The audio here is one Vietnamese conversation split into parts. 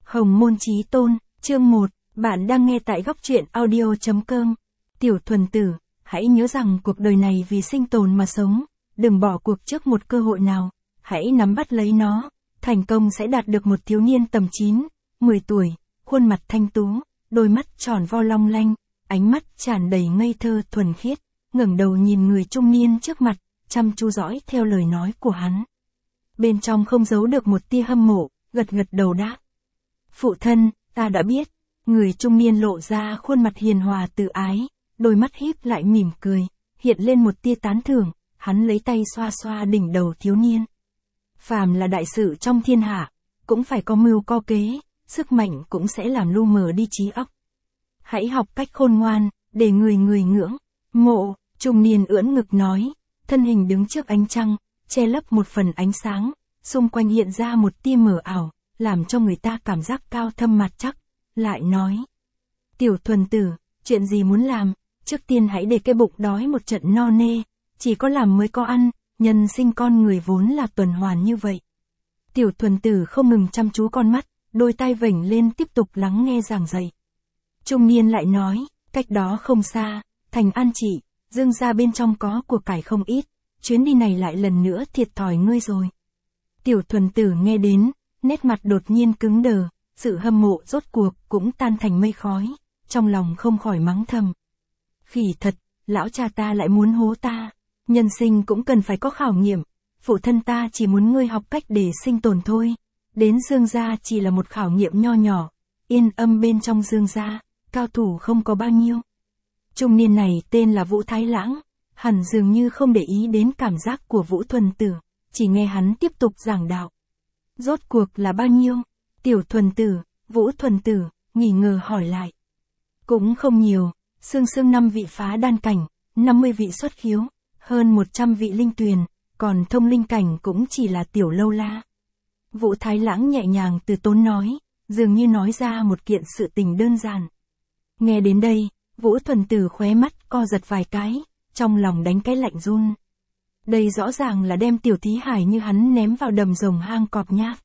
Hồng môn chí tôn, chương 1, bạn đang nghe tại góc truyện audio.com. Tiểu thuần tử, hãy nhớ rằng cuộc đời này vì sinh tồn mà sống, đừng bỏ cuộc trước một cơ hội nào, hãy nắm bắt lấy nó, thành công sẽ đạt được một thiếu niên tầm 9, 10 tuổi, khuôn mặt thanh tú, đôi mắt tròn vo long lanh, ánh mắt tràn đầy ngây thơ thuần khiết, ngẩng đầu nhìn người trung niên trước mặt, chăm chú dõi theo lời nói của hắn. Bên trong không giấu được một tia hâm mộ, gật gật đầu đáp. Phụ thân, ta đã biết. Người trung niên lộ ra khuôn mặt hiền hòa từ ái, đôi mắt híp lại mỉm cười, hiện lên một tia tán thưởng, hắn lấy tay xoa xoa đỉnh đầu thiếu niên. Phàm là đại sự trong thiên hạ, cũng phải có mưu có kế, sức mạnh cũng sẽ làm lu mờ đi trí óc. Hãy học cách khôn ngoan, để người ngưỡng mộ. Trung niên ưỡn ngực nói, thân hình đứng trước ánh trăng, che lấp một phần ánh sáng, xung quanh hiện ra một tia mờ ảo, làm cho người ta cảm giác cao thâm mặt chắc, lại nói. Tiểu thuần tử, chuyện gì muốn làm, trước tiên hãy để cái bụng đói một trận no nê, chỉ có làm mới có ăn, nhân sinh con người vốn là tuần hoàn như vậy. Tiểu thuần tử không ngừng chăm chú con mắt, đôi tay vểnh lên tiếp tục lắng nghe giảng dạy. Trung niên lại nói, cách đó không xa, thành An Trị, Dương gia bên trong có của cải không ít, chuyến đi này lại lần nữa thiệt thòi ngươi rồi. Tiểu thuần tử nghe đến, nét mặt đột nhiên cứng đờ, sự hâm mộ rốt cuộc cũng tan thành mây khói, trong lòng không khỏi mắng thầm. Khỉ thật, lão cha ta lại muốn hố ta, nhân sinh cũng cần phải có khảo nghiệm, phụ thân ta chỉ muốn ngươi học cách để sinh tồn thôi, đến Dương gia chỉ là một khảo nghiệm nho nhỏ, yên âm bên trong Dương gia, cao thủ không có bao nhiêu. Trung niên này tên là Vũ Thái Lãng, hẳn dường như không để ý đến cảm giác của Vũ thuần tử, chỉ nghe hắn tiếp tục giảng đạo. Rốt cuộc là bao nhiêu? Tiểu thuần tử, Vũ thuần tử, nghi ngờ hỏi lại. Cũng không nhiều, xương 5 vị phá đan cảnh, 50 vị xuất khiếu, hơn 100 vị linh tuyền, còn thông linh cảnh cũng chỉ là tiểu lâu la. Vũ Thái Lãng nhẹ nhàng từ tốn nói, dường như nói ra một kiện sự tình đơn giản. Nghe đến đây, Vũ thuần tử khóe mắt co giật vài cái, trong lòng đánh cái lạnh run. Đây rõ ràng là đem tiểu thí hải như hắn ném vào đầm rồng hang cọp nhát.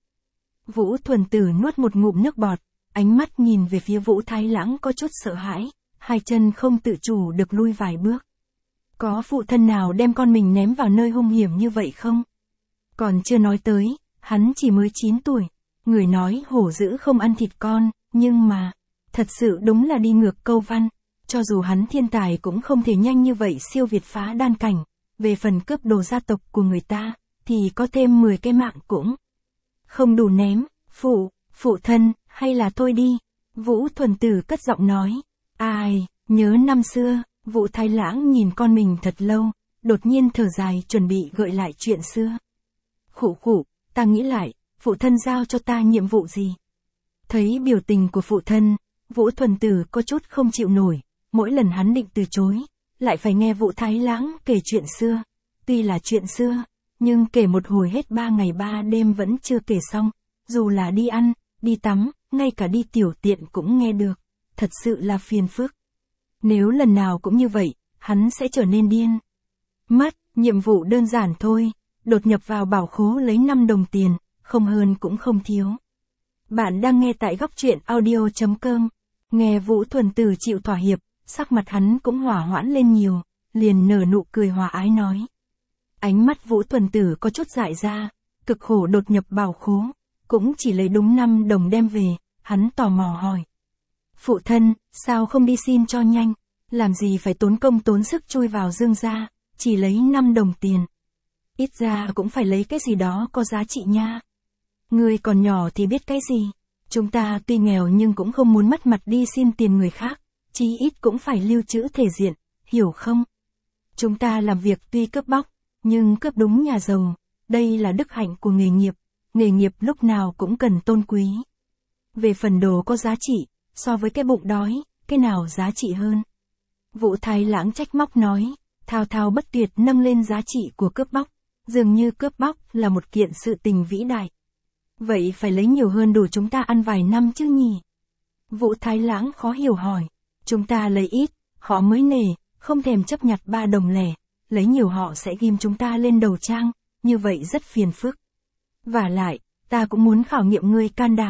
Vũ thuần tử nuốt một ngụm nước bọt, ánh mắt nhìn về phía Vũ Thái Lãng có chút sợ hãi, hai chân không tự chủ được lui vài bước. Có phụ thân nào đem con mình ném vào nơi hung hiểm như vậy không? Còn chưa nói tới, hắn chỉ mới 9 tuổi, người nói hổ dữ không ăn thịt con, nhưng mà, thật sự đúng là đi ngược câu văn, cho dù hắn thiên tài cũng không thể nhanh như vậy siêu việt phá đan cảnh, về phần cướp đồ gia tộc của người ta, thì có thêm 10 cái mạng cũng không đủ ném. Phụ thân, hay là thôi đi. Vũ thuần tử cất giọng nói. Ai, nhớ năm xưa, Vũ Thái Lãng nhìn con mình thật lâu, đột nhiên thở dài chuẩn bị gợi lại chuyện xưa. Khụ, ta nghĩ lại, phụ thân giao cho ta nhiệm vụ gì? Thấy biểu tình của phụ thân, Vũ thuần tử có chút không chịu nổi, mỗi lần hắn định từ chối, lại phải nghe Vũ Thái Lãng kể chuyện xưa. Tuy là chuyện xưa, nhưng kể một hồi hết 3 ngày 3 đêm vẫn chưa kể xong, dù là đi ăn, đi tắm, ngay cả đi tiểu tiện cũng nghe được, thật sự là phiền phức. Nếu lần nào cũng như vậy, hắn sẽ trở nên điên. Nhiệm vụ đơn giản thôi, đột nhập vào bảo khố lấy 5 đồng tiền, không hơn cũng không thiếu. Bạn đang nghe tại góc truyện audio.com, nghe Vũ thuần tử chịu thỏa hiệp, sắc mặt hắn cũng hỏa hoãn lên nhiều, liền nở nụ cười hòa ái nói. Ánh mắt Vũ thuần tử có chút dại ra, cực khổ đột nhập bảo khố, cũng chỉ lấy đúng 5 đồng đem về, hắn tò mò hỏi. Phụ thân, sao không đi xin cho nhanh, làm gì phải tốn công tốn sức chui vào Dương gia, chỉ lấy 5 đồng tiền. Ít ra cũng phải lấy cái gì đó có giá trị nha. Người còn nhỏ thì biết cái gì, chúng ta tuy nghèo nhưng cũng không muốn mất mặt đi xin tiền người khác, chí ít cũng phải lưu trữ thể diện, hiểu không? Chúng ta làm việc tuy cướp bóc, nhưng cướp đúng nhà giàu, đây là đức hạnh của nghề nghiệp lúc nào cũng cần tôn quý. Về phần đồ có giá trị, so với cái bụng đói, cái nào giá trị hơn? Vũ Thái Lãng trách móc nói, thao bất tuyệt nâng lên giá trị của cướp bóc, dường như cướp bóc là một kiện sự tình vĩ đại. Vậy phải lấy nhiều hơn đủ chúng ta ăn vài năm chứ nhỉ? Vũ Thái Lãng khó hiểu hỏi, chúng ta lấy ít, họ mới nể, không thèm chấp nhặt 3 đồng lẻ, lấy nhiều họ sẽ ghim chúng ta lên đầu trang, như vậy rất phiền phức. Vả lại, ta cũng muốn khảo nghiệm ngươi can đảm,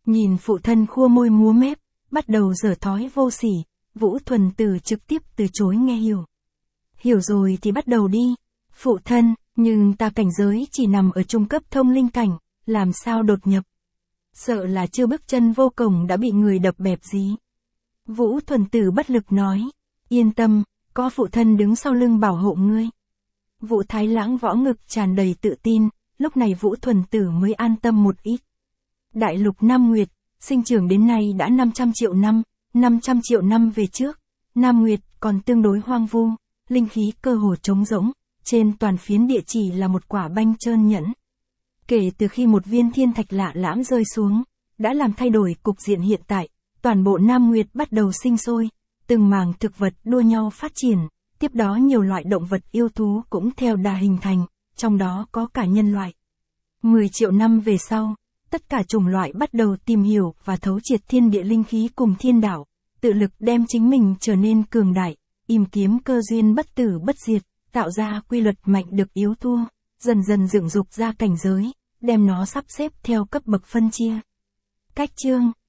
Nhìn phụ thân khua môi múa mép, bắt đầu dở thói vô sỉ, Vũ Thuần Tử trực tiếp từ chối nghe hiểu. Hiểu rồi thì bắt đầu đi. Phụ thân, nhưng ta cảnh giới chỉ nằm ở trung cấp thông linh cảnh, làm sao đột nhập? Sợ là chưa bước chân vô cổng đã bị người đập bẹp gì. Vũ Thuần Tử bất lực nói, yên tâm, có phụ thân đứng sau lưng bảo hộ ngươi. Vũ Thái Lãng võ ngực tràn đầy tự tin, lúc này Vũ Thuần Tử mới an tâm một ít. Đại lục Nam Nguyệt, sinh trưởng đến nay đã 500 triệu năm, 500 triệu năm về trước, Nam Nguyệt còn tương đối hoang vu, linh khí cơ hồ trống rỗng, trên toàn phiến địa chỉ là một quả banh trơn nhẵn. Kể từ khi một viên thiên thạch lạ lãm rơi xuống, đã làm thay đổi cục diện hiện tại, toàn bộ Nam Nguyệt bắt đầu sinh sôi, từng mảng thực vật đua nhau phát triển, tiếp đó nhiều loại động vật yêu thú cũng theo đà hình thành, trong đó có cả nhân loại. 10 triệu năm về sau, tất cả chủng loại bắt đầu tìm hiểu và thấu triệt thiên địa linh khí cùng thiên đạo, tự lực đem chính mình trở nên cường đại, tìm kiếm cơ duyên bất tử bất diệt, tạo ra quy luật mạnh được yếu thua, dần dần dựng dục ra cảnh giới, đem nó sắp xếp theo cấp bậc phân chia. Cách chương